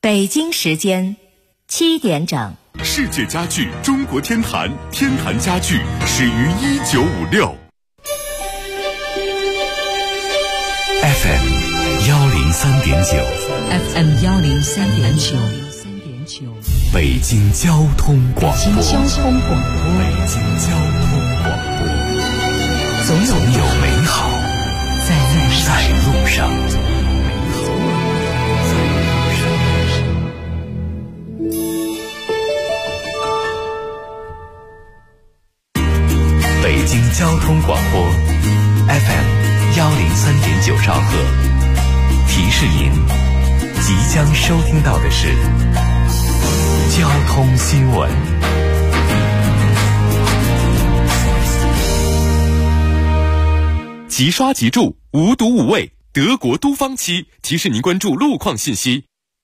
北京时间7点整。 世界家具中国天坛，天坛家具始于1956。FM 103.9 FM 103.9， 北京交通广播。 北京交通广播， 北京交通广播， 总有美好在路上。北京交通广播 FM 103.9兆赫，提示您即将收听到的是交通新闻。即刷即住，无毒无味，德国都方漆提示您关注路况信息。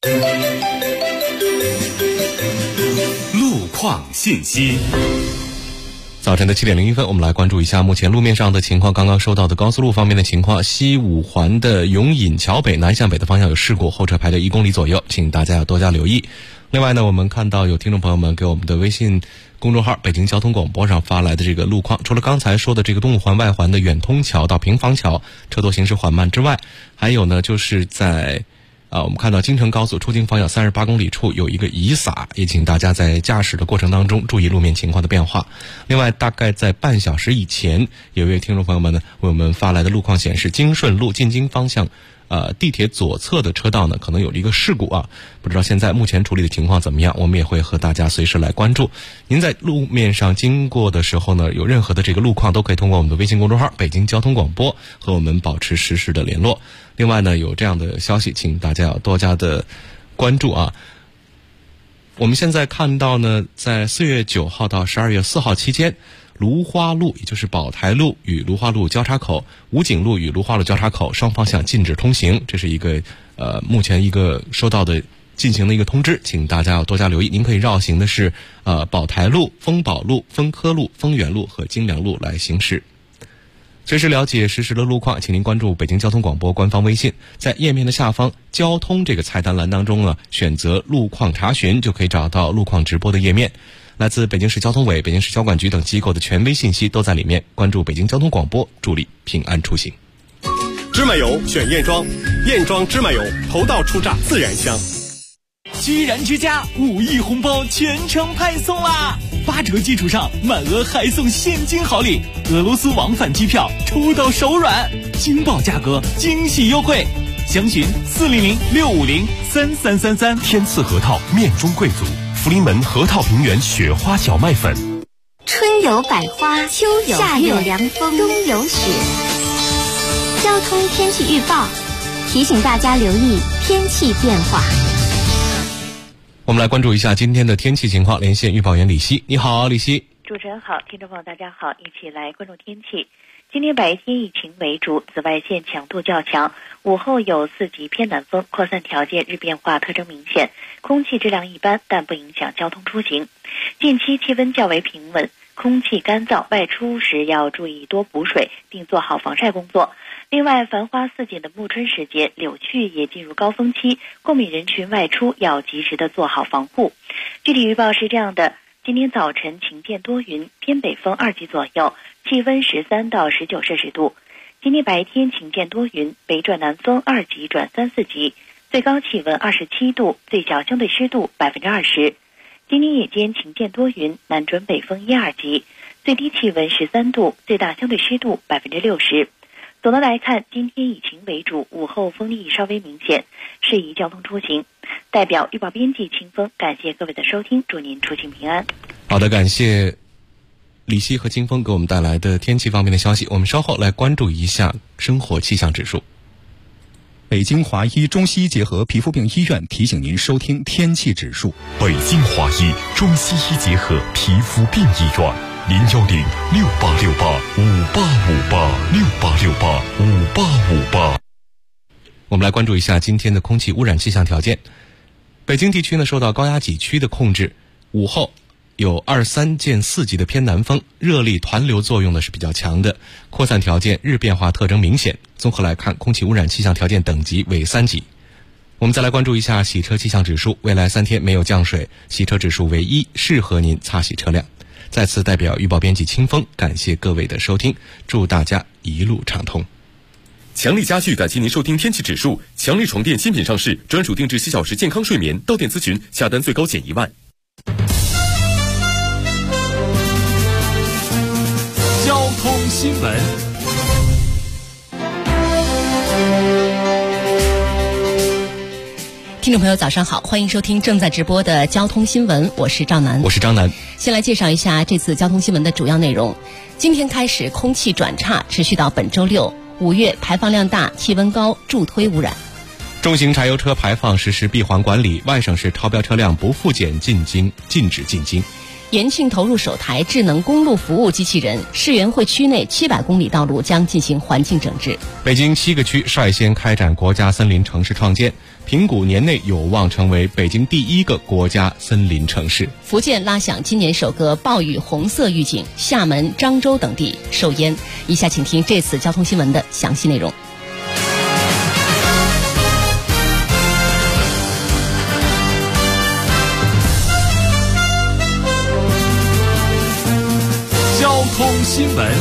路况信息。早晨的7点01分，我们来关注一下目前路面上的情况。刚刚收到的高速路方面的情况，西五环的永隐桥北南向北的方向有事故，后车排队1公里左右，请大家要多加留意。另外呢，我们看到有听众朋友们给我们的微信公众号北京交通广播上发来的这个路况，除了刚才说的这个东五环外环的远通桥到平房桥车多行驶缓慢之外，还有呢就是在我们看到京承高速出京方向38公里处有一个遗撒，也请大家在驾驶的过程当中注意路面情况的变化。另外，大概在半小时以前，有一位听众朋友们呢为我们发来的路况显示，京顺路进京方向地铁左侧的车道呢可能有了一个事故啊，不知道现在目前处理的情况怎么样，我们也会和大家随时来关注。您在路面上经过的时候呢，有任何的这个路况都可以通过我们的微信公众号北京交通广播和我们保持实时的联络。另外呢，有这样的消息，请大家要多加的关注啊。我们现在看到呢，在4月9号到12月4号期间，芦花路也就是宝台路与芦花路交叉口、武警路与芦花路交叉口双方向禁止通行，这是一个目前一个收到的进行的一个通知，请大家要多加留意。您可以绕行的是宝台路、丰宝路、丰科路、丰源路和京良路来行驶。随时了解实时的路况，请您关注北京交通广播官方微信，在页面的下方交通这个菜单栏当中呢，选择路况查询就可以找到路况直播的页面。来自北京市交通委、北京市交管局等机构的权威信息都在里面，关注北京交通广播，助力平安出行。 芝麻油选燕庄，燕庄芝麻油头道初榨自然香。 居然之家5亿红包全程派送啦！8折基础上满额还送现金好礼，俄罗斯往返机票抽到手软，惊爆价格，惊喜优惠，详询400-650-3333。 天赐核桃面中贵族，福临门核桃平原雪花小麦粉。 春有百花，秋有夏有凉风，冬有雪。交通天气预报提醒大家留意天气变化。 我们来关注一下今天的天气情况，连线预报员李希。你好，李希。 主持人好，听众朋友大家好，一起来关注天气。今天白天以晴为主，紫外线强度较强，午后有4级偏南风，扩散条件日变化特征明显，空气质量一般，但不影响交通出行。近期气温较为平稳，空气干燥，外出时要注意多补水，并做好防晒工作。另外，繁花似锦的暮春时节，柳絮也进入高峰期，过敏人群外出要及时的做好防护。具体预报是这样的：今天早晨晴间多云，偏北风2级左右，气温13到19摄氏度。今天白天晴间多云，北转南风2级转3、4级，最高气温27度，最小相对湿度20%。今天夜间晴间多云，南转北风1、2级，最低气温13度，最大相对湿度60%。总的来看，今天以晴为主，午后风力稍微明显，适宜交通出行。代表预报编辑清风，感谢各位的收听，祝您出行平安。 好的，感谢李希和清风给我们带来的天气方面的消息。我们稍后来关注一下生活气象指数。 北京华医中西医结合皮肤病医院提醒您收听天气指数。 北京华医中西医结合皮肤病医院，010-6868-5858，6868-5858。我们来关注一下今天的空气污染气象条件。北京地区呢受到高压脊区的控制，午后有23见4级的偏南风，热力团流作用呢是比较强的，扩散条件日变化特征明显。综合来看，空气污染气象条件等级为3级。 我们再来关注一下洗车气象指数，未来3天没有降水，洗车指数为1，适合您擦洗车辆。再次代表预报编辑清风，感谢各位的收听，祝大家一路畅通。 强力家具感谢您收听天气指数。强力床垫新品上市，专属定制7小时健康睡眠，到店咨询下单最高减1万。 交通新闻。 听众朋友早上好，欢迎收听正在直播的交通新闻，我是赵楠。 我是张楠。 先来介绍一下这次交通新闻的主要内容。今天开始空气转差，持续到本周六。5月排放量大，气温高，助推污染。 重型柴油车排放实施闭环管理，外省市超标车辆不复检禁止进京。 延庆投入首台智能公路服务机器人，世园会区内700公里道路将进行环境整治。 北京7个区率先开展国家森林城市创建，平谷年内有望成为北京第1个国家森林城市。 福建拉响今年首个暴雨红色预警，厦门、漳州等地受淹。以下请听这次交通新闻的详细内容。 交通新闻。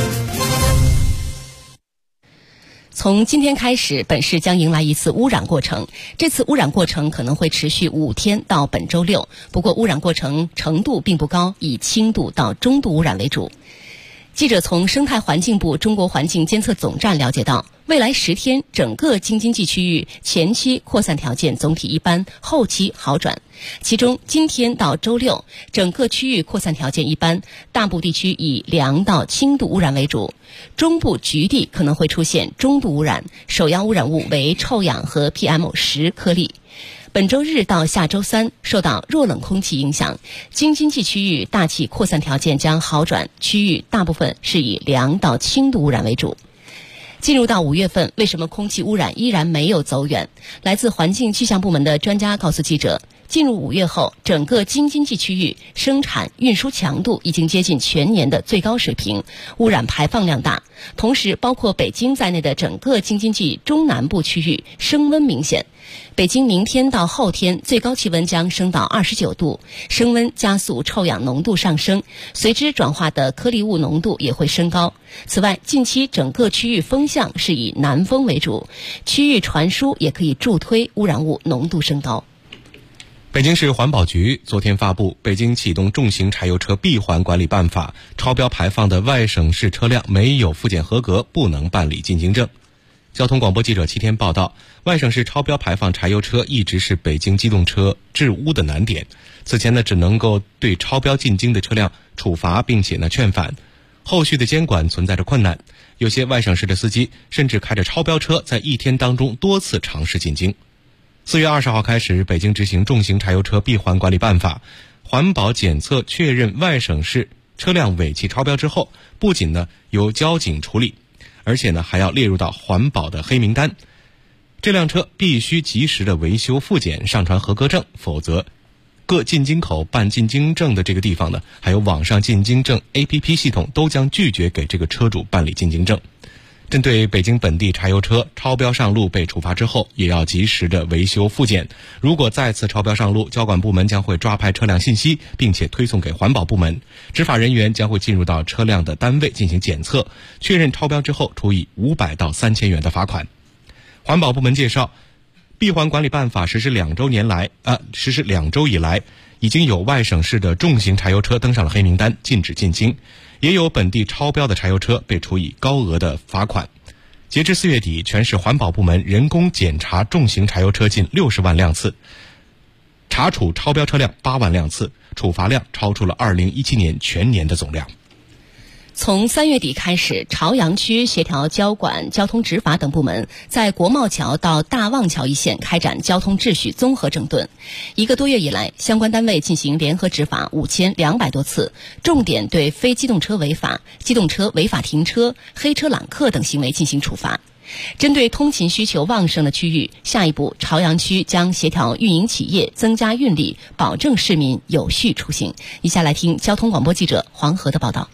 从今天开始，本市将迎来一次污染过程。这次污染过程可能会持续5天到本周六，不过污染过程程度并不高，以轻度到中度污染为主。记者从生态环境部中国环境监测总站了解到，未来10天整个京津冀区域前期扩散条件总体一般，后期好转。其中今天到周六，整个区域扩散条件一般，大部地区以良到轻度污染为主，中部局地可能会出现中度污染，首要污染物为臭氧和 PM10颗粒。本周日到下周3，受到弱冷空气影响，京津冀区域大气扩散条件将好转，区域大部分是以良到轻度污染为主。进入到5月份，为什么空气污染依然没有走远？来自环境气象部门的专家告诉记者，进入5月后，整个京津冀区域生产运输强度已经接近全年的最高水平，污染排放量大。同时，包括北京在内的整个京津冀中南部区域升温明显。北京明天到后天最高气温将升到29度，升温加速臭氧浓度上升，随之转化的颗粒物浓度也会升高。此外，近期整个区域风向是以南风为主，区域传输也可以助推污染物浓度升高。 北京市环保局昨天发布《北京启动重型柴油车闭环管理办法》，超标排放的外省市车辆没有复检合格，不能办理进京证。交通广播记者7天报道，外省市超标排放柴油车一直是北京机动车治污的难点。此前只能够对超标进京的车辆处罚，并且劝返，后续的监管存在着困难。有些外省市的司机甚至开着超标车，在1天当中多次尝试进京。4月20号开始，北京执行重型柴油车闭环管理办法，环保检测确认外省市车辆尾气超标之后，不仅由交警处理，而且还要列入到环保的黑名单。这辆车必须及时的维修复检，上传合格证，否则各进京口办进京证的这个地方还有网上进京证 APP 系统都将拒绝给这个车主办理进京证。针对北京本地柴油车超标上路被处罚之后，也要及时的维修复检。如果再次超标上路，交管部门将会抓拍车辆信息，并且推送给环保部门，执法人员将会进入到车辆的单位进行检测，确认超标之后处以500到3000元的罚款。环保部门介绍，闭环管理办法实施2周以来，已经有外省市的重型柴油车登上了黑名单，禁止进京，也有本地超标的柴油车被处以高额的罚款。截至4月底，全市环保部门人工检查重型柴油车近60万辆次，查处超标车辆8万辆次，处罚量超出了2017年全年的总量。 从3月底开始，朝阳区协调交管、交通执法等部门在国贸桥到大望桥一线开展交通秩序综合整顿。1个多月以来，相关单位进行联合执法5200多次，重点对非机动车违法、机动车违法停车、黑车揽客等行为进行处罚。针对通勤需求旺盛的区域，下一步朝阳区将协调运营企业增加运力，保证市民有序出行。以下来听交通广播记者黄河的报道。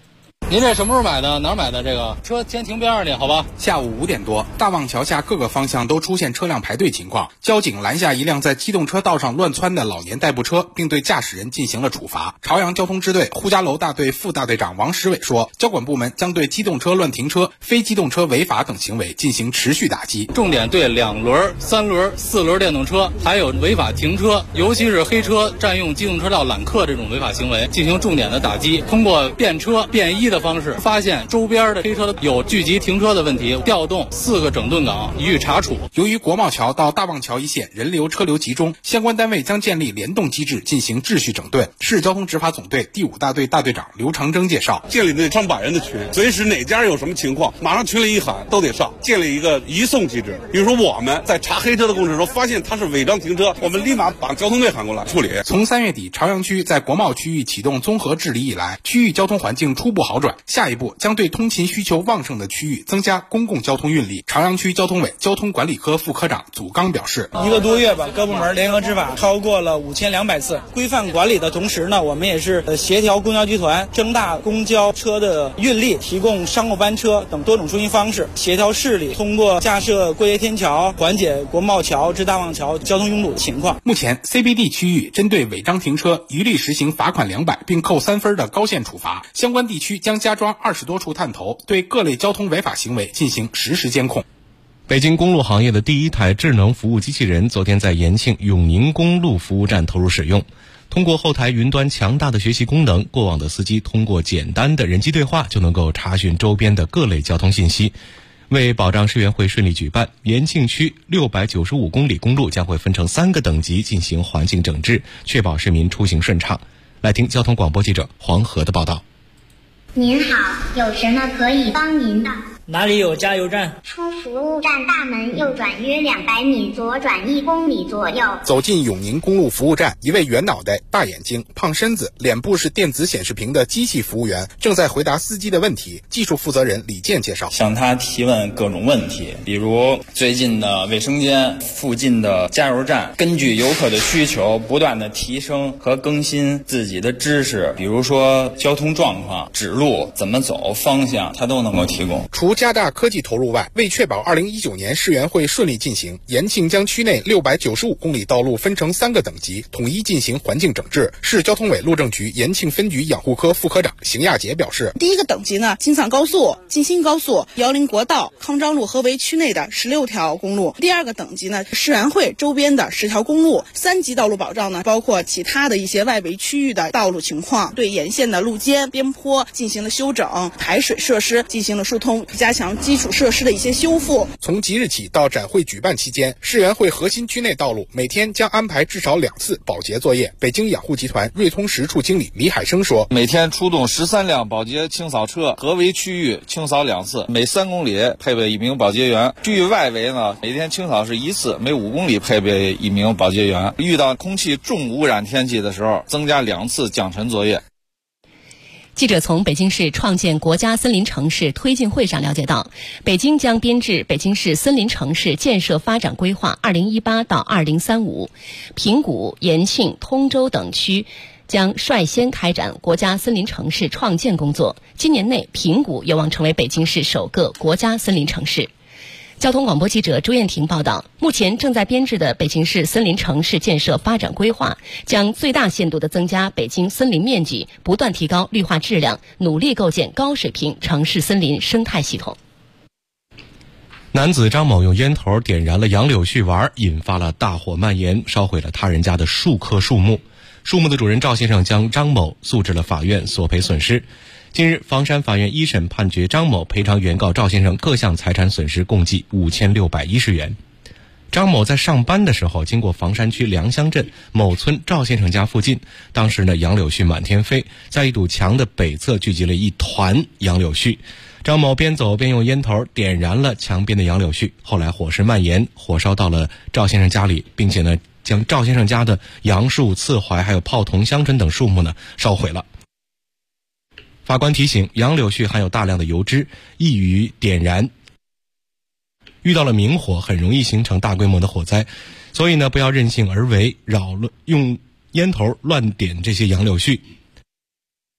您这什么时候买的？哪儿买的？这个车先停边上去，好吧？ 下午5点多，大望桥下各个方向都出现车辆排队情况，交警拦下一辆在机动车道上乱窜的老年代步车，并对驾驶人进行了处罚。朝阳交通支队呼家楼大队副大队长王石伟说，交管部门将对机动车乱停车、非机动车违法等行为进行持续打击， 重点对2轮、3轮、4轮电动车，还有违法停车，尤其是黑车占用机动车道揽客这种违法行为进行重点的打击。通过便车、便衣的方式，发现周边的黑车有聚集停车的问题，调动4个整顿岗予以查处。 由于国贸桥到大望桥一线人流车流集中，相关单位将建立联动机制进行秩序整顿。市交通执法总队第5大队大队长刘长征介绍， 建立那上百人的群，随时哪家有什么情况，马上群里一喊都得上，建立一个移送机制。比如说我们在查黑车的过程中发现他是违章停车，我们立马把交通队喊过来处理。从3月底朝阳区在国贸区域启动综合治理以来，区域交通环境初步好转，下一步将对通勤需求旺盛的区域增加公共交通运力。朝阳区交通委交通管理科副科长祖刚表示 ，1个多月吧，各部门联合执法超过了5200次。规范管理的同时呢，我们也是协调公交集团增大公交车的运力，提供商务班车等多种出行方式，协调市里通过架设过街天桥缓解国贸桥至大望桥交通拥堵的情况。 目前 CBD 区域针对违章停车一律实行罚款200并扣3分的高限处罚，相关地区将加装20多处探头，对各类交通违法行为进行实时监控。 北京公路行业的第一台智能服务机器人昨天在延庆永宁公路服务站投入使用。通过后台云端强大的学习功能，过往的司机通过简单的人机对话就能够查询周边的各类交通信息。为保障世园会顺利举办，延庆区695公里公路将会分成3个等级进行环境整治，确保市民出行顺畅。来听交通广播记者黄河的报道。 您好，有什么可以帮您的？ 哪里有加油站？ 出服务站大门右转约200米，左转1公里左右。 走进永宁公路服务站，一位圆脑袋、大眼睛、胖身子、脸部是电子显示屏的机器服务员正在回答司机的问题。技术负责人李健介绍， 向他提问各种问题，比如最近的卫生间、附近的加油站，根据游客的需求不断的提升和更新自己的知识，比如说交通状况、指路、怎么走、方向，他都能够提供。 除加大科技投入外，为确保2019年世园会顺利进行，延庆将区内695公里道路分成3个等级，统一进行环境整治。市交通委路政局延庆分局养护科副科长邢亚杰表示， 第1个等级呢，京藏高速、京新高速、辽宁国道、康庄路合围区内的16条公路。第2个等级呢，世园会周边的10条公路。3级道路保障呢，包括其他的一些外围区域的道路情况，对沿线的路肩、边坡进行了修整，排水设施进行了疏通，加强基础设施的一些修复。 从即日起到展会举办期间，世园会核心区内道路每天将安排至少2次保洁作业。北京养护集团瑞通10处经理李海生说， 每天出动13辆保洁清扫车，合围区域清扫2次，每3公里配备1名保洁员。区域外围呢，每天清扫是1次，每5公里配备1名保洁员。遇到空气重污染天气的时候，增加2次降尘作业。 记者从北京市创建国家森林城市推进会上了解到，北京将编制北京市森林城市建设发展规划2018到2035，平谷、延庆、通州等区将率先开展国家森林城市创建工作。今年内，平谷有望成为北京市首个国家森林城市。交通广播记者朱艳婷报道，目前正在编制的北京市森林城市建设发展规划将最大限度地增加北京森林面积，不断提高绿化质量，努力构建高水平城市森林生态系统。 男子张某用烟头点燃了杨柳絮丸，引发了大火蔓延，烧毁了他人家的数棵树木。树木的主人赵先生将张某诉至了法院索赔损失。近日，房山法院一审判决张某赔偿原告赵先生各项财产损失共计5610元。张某在上班的时候经过房山区良乡镇某村赵先生家附近，当时呢杨柳絮满天飞，在一堵墙的北侧聚集了一团杨柳絮。张某边走边用烟头点燃了墙边的杨柳絮，后来火势蔓延，火烧到了赵先生家里，并且呢将赵先生家的杨树、刺槐还有泡桐、香椿等树木呢烧毁了。法官提醒，杨柳絮含有大量的油脂，易于点燃，遇到了明火很容易形成大规模的火灾，所以呢不要任性而为，用烟头乱点这些杨柳絮。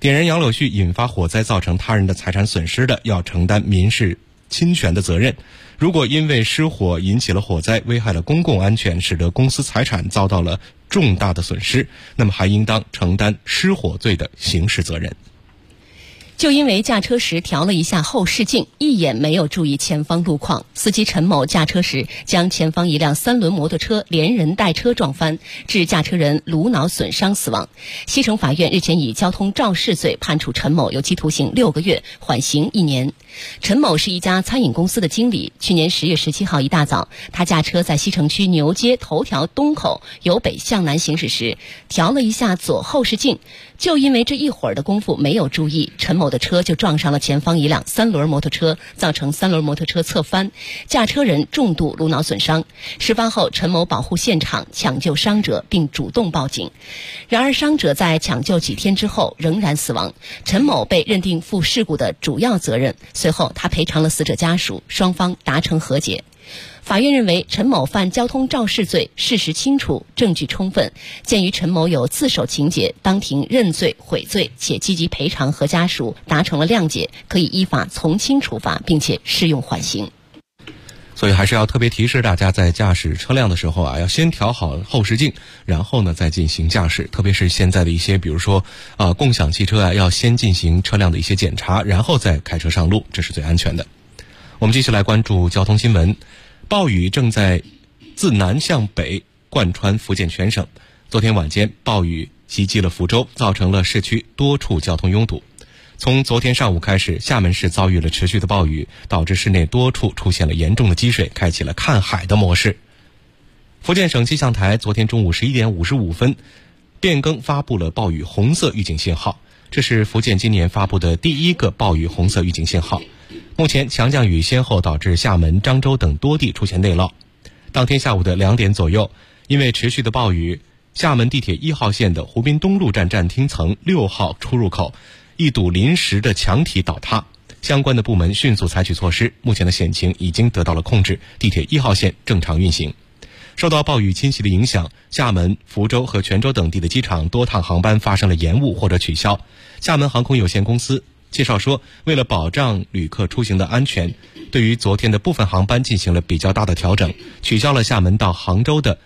点燃杨柳絮引发火灾造成他人的财产损失的，要承担民事侵权的责任。如果因为失火引起了火灾，危害了公共安全，使得公司财产遭到了重大的损失，那么还应当承担失火罪的刑事责任。 就因为驾车时调了一下后视镜，一眼没有注意前方路况，司机陈某驾车时将前方一辆3轮摩托车连人带车撞翻，致驾车人颅脑损伤死亡。西城法院日前以交通肇事罪判处陈某有期徒刑6个月，缓刑1年。陈某是一家餐饮公司的经理，去年10月17号一大早，他驾车在西城区牛街头条东口由北向南行驶时，调了一下左后视镜，就因为这一会儿的功夫没有注意，陈某的车就撞上了前方一辆3轮摩托车，造成3轮摩托车侧翻，驾车人重度颅脑损伤。事发后，陈某保护现场，抢救伤者，并主动报警。然而，伤者在抢救几天之后仍然死亡，陈某被认定负事故的主要责任。随后，他赔偿了死者家属，双方达成和解。法院认为陈某犯交通肇事罪事实清楚，证据充分，鉴于陈某有自首情节，当庭认罪悔罪，且积极赔偿和家属达成了谅解，可以依法从轻处罚，并且适用缓刑。 所以还是要特别提示大家，在驾驶车辆的时候要先调好后视镜，然后呢再进行驾驶。特别是现在的一些比如说共享汽车要先进行车辆的一些检查，然后再开车上路，这是最安全的。我们继续来关注交通新闻。暴雨正在自南向北贯穿福建全省。昨天晚间，暴雨袭击了福州，造成了市区多处交通拥堵。从昨天上午开始，厦门市遭遇了持续的暴雨，导致市内多处出现了严重的积水，开启了看海的模式。福建省气象台昨天中午11点55分变更发布了暴雨红色预警信号，这是福建今年发布的第一个暴雨红色预警信号。目前强降雨先后导致厦门、漳州等多地出现内涝。当天下午的2点左右，因为持续的暴雨，厦门地铁1号线的湖滨东路站站厅层6号出入口一堵临时的墙体倒塌，相关的部门迅速采取措施，目前的险情已经得到了控制，地铁1号线正常运行。受到暴雨侵袭的影响，厦门、福州和泉州等地的机场多趟航班发生了延误或者取消。厦门航空有限公司介绍说，为了保障旅客出行的安全，对于昨天的部分航班进行了比较大的调整，取消了厦门到杭州的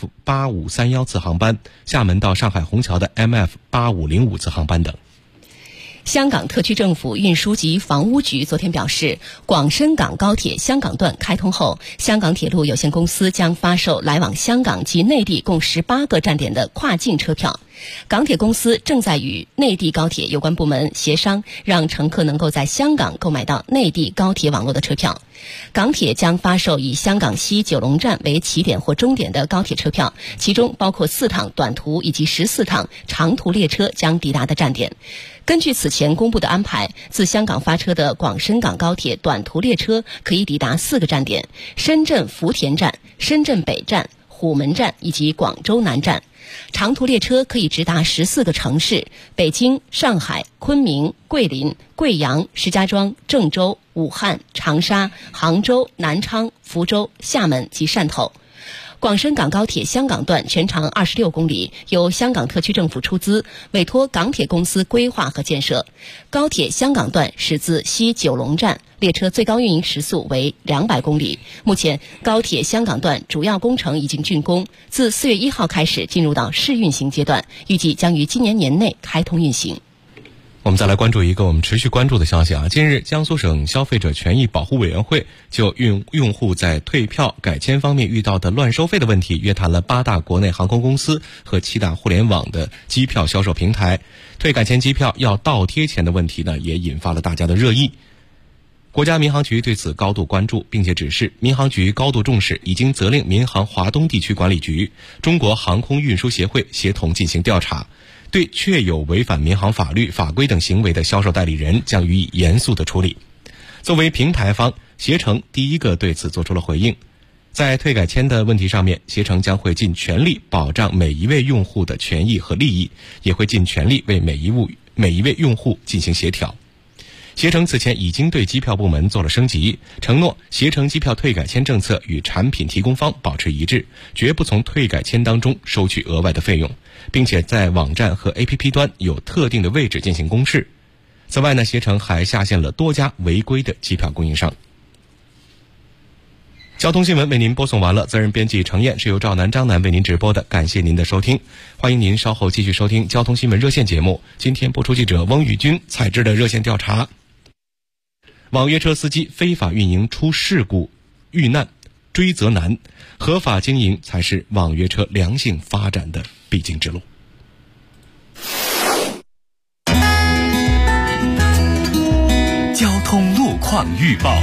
MF8531 次航班，厦门到上海虹桥的 MF8505 次航班等。 香港特区政府运输及房屋局昨天表示，广深港高铁香港段开通后，香港铁路有限公司将发售来往香港及内地共18个站点的跨境车票。港铁公司正在与内地高铁有关部门协商，让乘客能够在香港购买到内地高铁网络的车票。港铁将发售以香港西九龙站为起点或终点的高铁车票，其中包括4趟短途以及14趟长途列车将抵达的站点。根据此前公布的安排，自香港发车的广深港高铁短途列车可以抵达4个站点：深圳福田站、深圳北站、虎门站以及广州南站。长途列车可以直达14个城市：北京、上海、昆明、桂林、贵阳、石家庄、郑州、武汉、长沙、杭州、南昌、福州、厦门及汕头。广深港高铁香港段全长26公里，由香港特区政府出资，委托港铁公司规划和建设。高铁香港段始自西九龙站，列车最高运营时速为200公里。目前，高铁香港段主要工程已经竣工，自4月1号开始进入到试运行阶段，预计将于今年年内开通运行。 我们再来关注一个我们持续关注的消息近日，江苏省消费者权益保护委员会就用户在退票改签方面遇到的乱收费的问题，约谈了8大国内航空公司和7大互联网的机票销售平台。退改签机票要倒贴钱的问题呢，也引发了大家的热议。国家民航局对此高度关注，并且指示民航局高度重视，已经责令民航华东地区管理局、中国航空运输协会协同进行调查，对确有违反民航法律法规等行为的销售代理人将予以严肃的处理。作为平台方，携程第一个对此做出了回应。在退改签的问题上面，携程将会尽全力保障每一位用户的权益和利益，也会尽全力为每一位用户进行协调。 携程此前已经对机票部门做了升级，承诺携程机票退改签政策与产品提供方保持一致，绝不从退改签当中收取额外的费用，并且在网站和 APP 端有特定的位置进行公示。此外呢，携程还下线了多家违规的机票供应商。交通新闻为您播送完了，责任编辑程燕，是由赵楠、张楠为您直播的，感谢您的收听。欢迎您稍后继续收听交通新闻热线节目。今天播出记者翁宇军采制的热线调查：网约车司机非法运营出事故遇难，追责难，合法经营才是网约车良性发展的必经之路。 交通路况预报。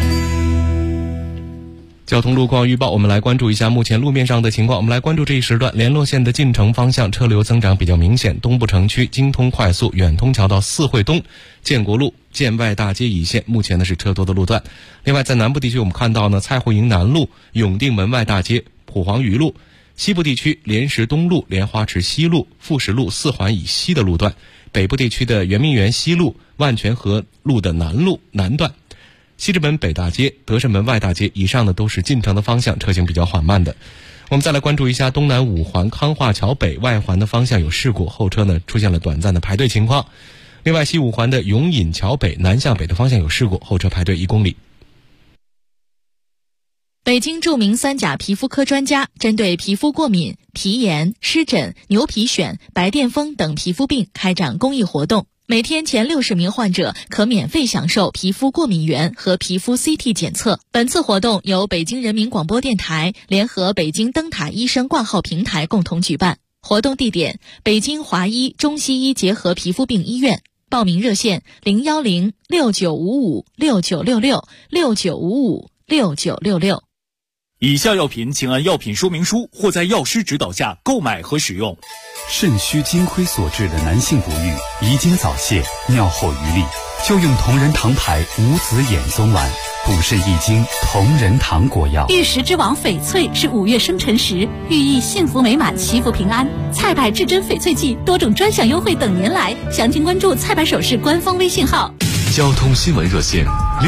交通路况预报，我们来关注一下目前路面上的情况。我们来关注这一时段联络线的进城方向车流增长比较明显，东部城区京通快速远通桥到四惠东、建国路、建外大街一线，目前呢是车多的路段。另外在南部地区，我们看到呢蔡湖营南路、永定门外大街、蒲黄榆路；西部地区莲石东路、莲花池西路、富石路四环以西的路段；北部地区的圆明园西路、万泉河路的南路南段。西直门北大街、德胜门外大街以上的都是进城的方向，车行比较缓慢的。我们再来关注一下东南五环康化桥北外环的方向有事故，后车呢出现了短暂的排队情况。另外西五环的永隐桥北南向北的方向有事故，后车排队1公里。 北京著名3甲皮肤科专家针对皮肤过敏、皮炎、湿疹、牛皮癣、白癜风等皮肤病开展公益活动，每天前60名患者可免费享受皮肤过敏原和皮肤 CT 检测。本次活动由北京人民广播电台联合北京灯塔医生挂号平台共同举办。活动地点：北京华医中西医结合皮肤病医院。报名热线：010-6955-6966，6955-6966。 以下药品请按药品说明书或在药师指导下购买和使用。 肾虚金亏所致的男性不育、遗精早泄、尿后余力，就用同仁堂牌无子衍宗丸，补肾益精同仁堂果药。 玉石之王翡翠是5月生辰时，寓意幸福美满、祈福平安。菜百至臻翡翠季多种专享优惠等您来，详情关注菜百首饰官方微信号。 交通新闻热线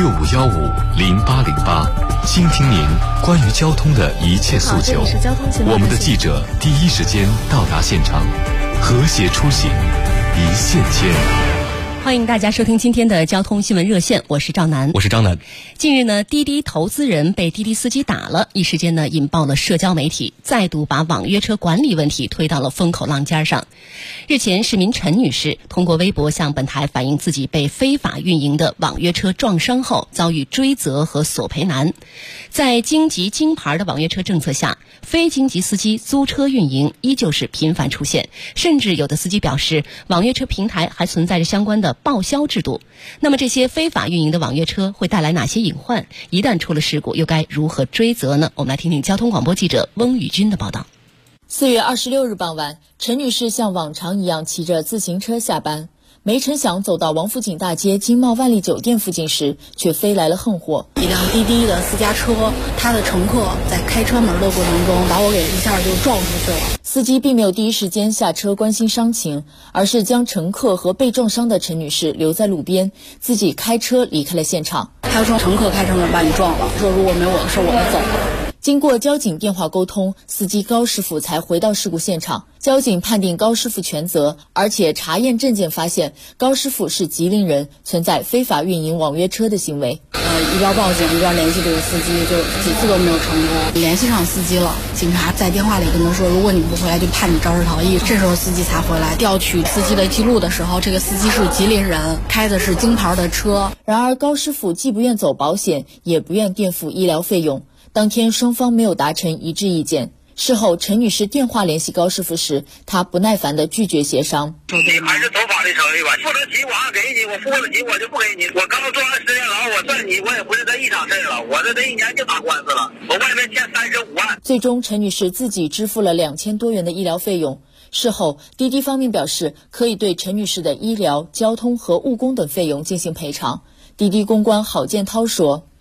65150808，倾听您关于交通的一切诉求。我们的记者第一时间到达现场，和谐出行，一线牵。 欢迎大家收听今天的交通新闻热线，我是赵楠， 我是张楠。 近日呢，滴滴投资人被滴滴司机打了，一时间呢引爆了社交媒体，再度把网约车管理问题推到了风口浪尖上。日前，市民陈女士通过微博向本台反映自己被非法运营的网约车撞伤后，遭遇追责和索赔难。在京籍京牌的网约车政策下，非京籍司机租车运营依旧是频繁出现，甚至有的司机表示，网约车平台还存在着相关的报销制度。那么这些非法运营的网约车会带来哪些隐患？一旦出了事故，又该如何追责呢？我们来听听交通广播记者翁宇军的报道。 4月26日傍晚，陈女士像往常一样骑着自行车下班，没成想走到王府井大街金茂万丽酒店附近时，却飞来了横祸。 一辆滴滴的私家车，他的乘客在开车门的过程中把我给一下就撞出去了。 司机并没有第一时间下车关心伤情，而是将乘客和被撞伤的陈女士留在路边，自己开车离开了现场。 他说乘客开车门把你撞了，说如果没我的事我就走了。 经过交警电话沟通，司机高师傅才回到事故现场。交警判定高师傅全责，而且查验证件发现高师傅是吉林人，存在非法运营网约车的行为。 一边报警一边联系这个司机，就几次都没有成功。联系上司机了，警察在电话里跟他说，如果你不回来就判你肇事逃逸。这时候司机才回来。调取司机的记录的时候，这个司机是吉林人，开的是京牌的车。 然而高师傅既不愿走保险，也不愿垫付医疗费用。当天双方没有达成一致意见。事后陈女士电话联系高师傅时，她不耐烦地拒绝协商。 你还是走法律程序吧，付得起我给你，我付得起我就不给你。我刚坐完10年牢，我赚你我也不是这一场事了，我这1年就打官司了，我外面欠35万。 最终陈女士自己支付了2000多元的医疗费用。事后滴滴方面表示可以对陈女士的医疗、交通和误工等费用进行赔偿。滴滴公关郝建涛说，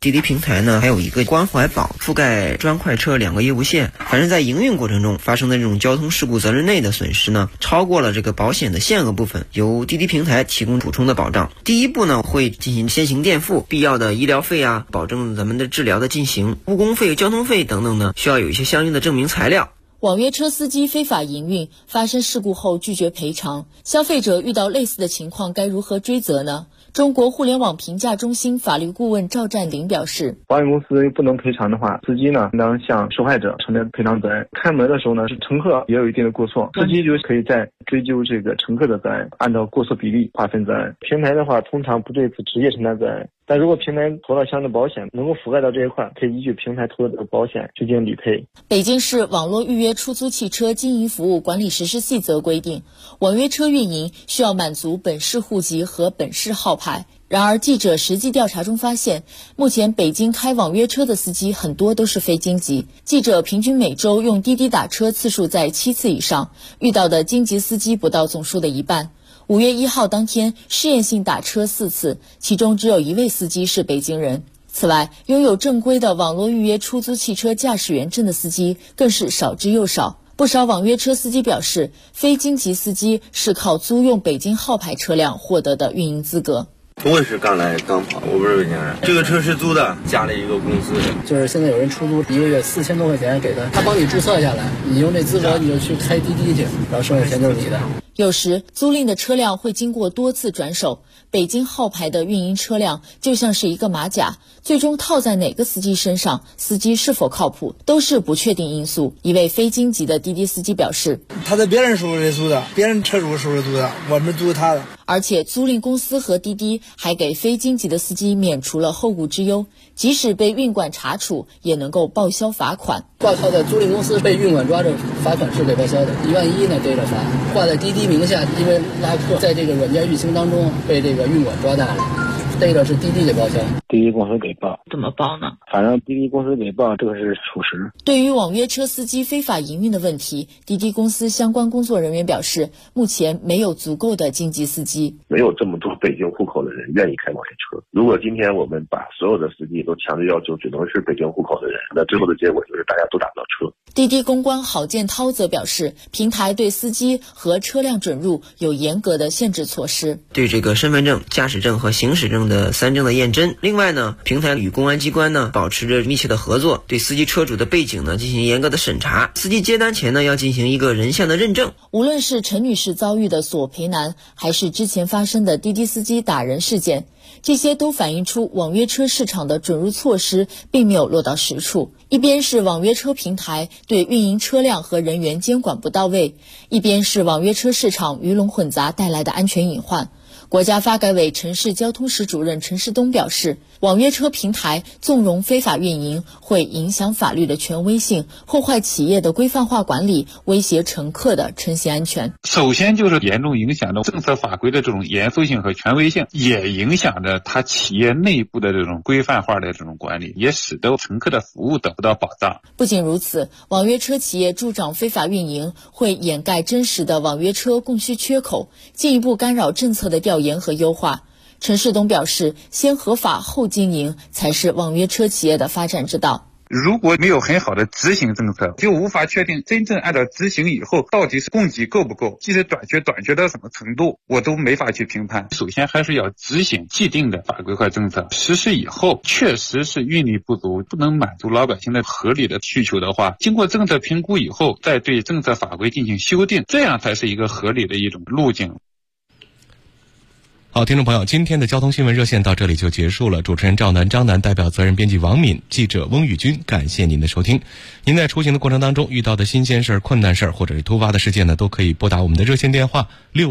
滴滴平台呢还有一个关怀保，覆盖专快车2个业务线。反正在营运过程中发生的这种交通事故责任内的损失呢，超过了这个保险的限额部分，由滴滴平台提供补充的保障。第一步呢会进行先行垫付，必要的医疗费啊，保证咱们的治疗的进行，误工费、交通费等等呢，需要有一些相应的证明材料。 网约车司机非法营运发生事故后拒绝赔偿，消费者遇到类似的情况该如何追责呢？中国互联网评价中心法律顾问赵占林表示， 保险公司不能赔偿的话，司机呢应当向受害者承担赔偿责任。开门的时候呢，是乘客也有一定的过错，司机就可以再追究这个乘客的责任，按照过错比例划分责任。平台的话通常不对此直接承担责任，但如果平台投了相应的保险能够覆盖到这一块，可以依据平台投的这个保险去进行理赔。 北京市网络预约出租汽车经营服务管理实施细则规定，网约车运营需要满足本市户籍和本市号牌。然而记者实际调查中发现，目前北京开网约车的司机很多都是非京籍，记者平均每周用滴滴打车次数在7次以上，遇到的京籍司机不到总数的一半。5月1号当天试验性打车4次，其中只有1位司机是北京人。此外，拥有正规的网络预约出租汽车驾驶员证的司机更是少之又少。不少网约车司机表示，非京籍司机是靠租用北京号牌车辆获得的运营资格。 我是刚来刚跑，我不是北京人。这个车是租的，加了一个公司。 就是现在有人出租1个月4000多块钱给他帮你注册下来，你用这资格你就去开滴滴去，然后剩下钱就是你的。 有时租赁的车辆会经过多次转手，北京号牌的运营车辆就像是一个马甲，最终套在哪个司机身上，司机是否靠谱，都是不确定因素。一位非京籍的滴滴司机表示， 他在别人手里租的，别人车主手里租的，我们租他的。 而且租赁公司和滴滴还给非京籍的司机免除了后顾之忧，即使被运管查处也能够报销罚款。 挂靠在租赁公司被运管抓着，罚款是给报销的，11000呢对着罚。挂在滴滴名下，因为拉客在这个软件运行当中被这个运管抓到了，逮着是滴滴给报销。 滴滴公司给报， 怎么报呢？ 反正滴滴公司给报，这个是属实。 对于网约车司机非法营运的问题，滴滴公司相关工作人员表示，目前没有足够的京籍司机， 没有这么多北京户口的人愿意开网约车。如果今天我们把所有的司机都强制要求只能是北京户口的人，那最后的结果就是大家都打不到车。 滴滴公关郝建涛则表示，平台对司机和车辆准入有严格的限制措施， 对这个身份证、驾驶证和行驶证的3证的验证。另外呢，平台与公安机关呢保持着密切的合作，对司机车主的背景呢进行严格的审查。司机接单前呢要进行一个人像的认证。 无论是陈女士遭遇的索赔难，还是之前发生的滴滴司机打人事件，这些都反映出网约车市场的准入措施并没有落到实处。一边是网约车平台对运营车辆和人员监管不到位，一边是网约车市场鱼龙混杂带来的安全隐患。国家发改委城市交通室主任陈世东表示，网约车平台纵容非法运营，会影响法律的权威性，破坏企业的规范化管理，威胁乘客的车厢安全。 首先就是严重影响着政策法规的这种严肃性和权威性，也影响着它企业内部的这种规范化的这种管理，也使得乘客的服务得不到保障。 不仅如此，网约车企业助长非法运营，会掩盖真实的网约车供需缺口，进一步干扰政策的调研和优化。陈世东表示，先合法后经营才是网约车企业的发展之道。 如果没有很好的执行政策，就无法确定真正按照执行以后到底是供给够不够，即使短缺到什么程度，我都没法去评判。首先还是要执行既定的法规和政策，实施以后确实是运力不足，不能满足老百姓的合理的需求的话，经过政策评估以后再对政策法规进行修订，这样才是一个合理的一种路径。 好，听众朋友，今天的交通新闻热线到这里就结束了。主持人赵楠、张楠代表责任编辑王敏、记者翁宇军，感谢您的收听。您在出行的过程当中遇到的新鲜事儿、困难事儿或者是突发的事件呢，都可以拨打我们的热线电话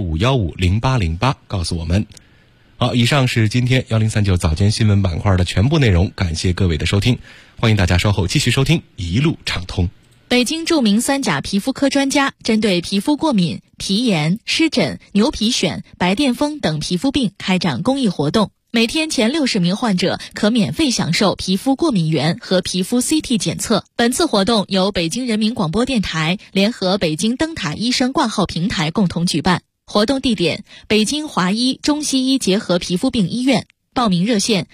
65150808告诉我们。好，以上是今天1039早间新闻板块的全部内容，感谢各位的收听，欢迎大家稍后继续收听一路畅通。 北京著名3甲皮肤科专家针对皮肤过敏、皮炎、湿疹、牛皮癣、白癜风等皮肤病开展公益活动，每天前60名患者可免费享受皮肤过敏原和皮肤 CT 检测。本次活动由北京人民广播电台联合北京灯塔医生挂号平台共同举办，活动地点北京华医中西医结合皮肤病医院。 报名热线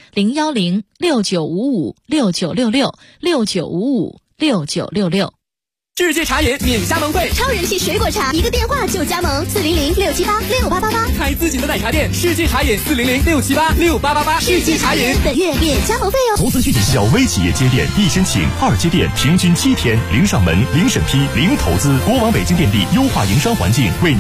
0106955696669556966。 世界茶饮免加盟费， 超人气水果茶，一个电话就加盟，400-678-6888。 开自己的奶茶店，世界茶饮400-678-6888。世界茶饮本月免加盟费哦。 投资具体。小微企业接店一申请2接店，平均7天，零上门，零审批，零投资。国网北京店地优化营商环境，为你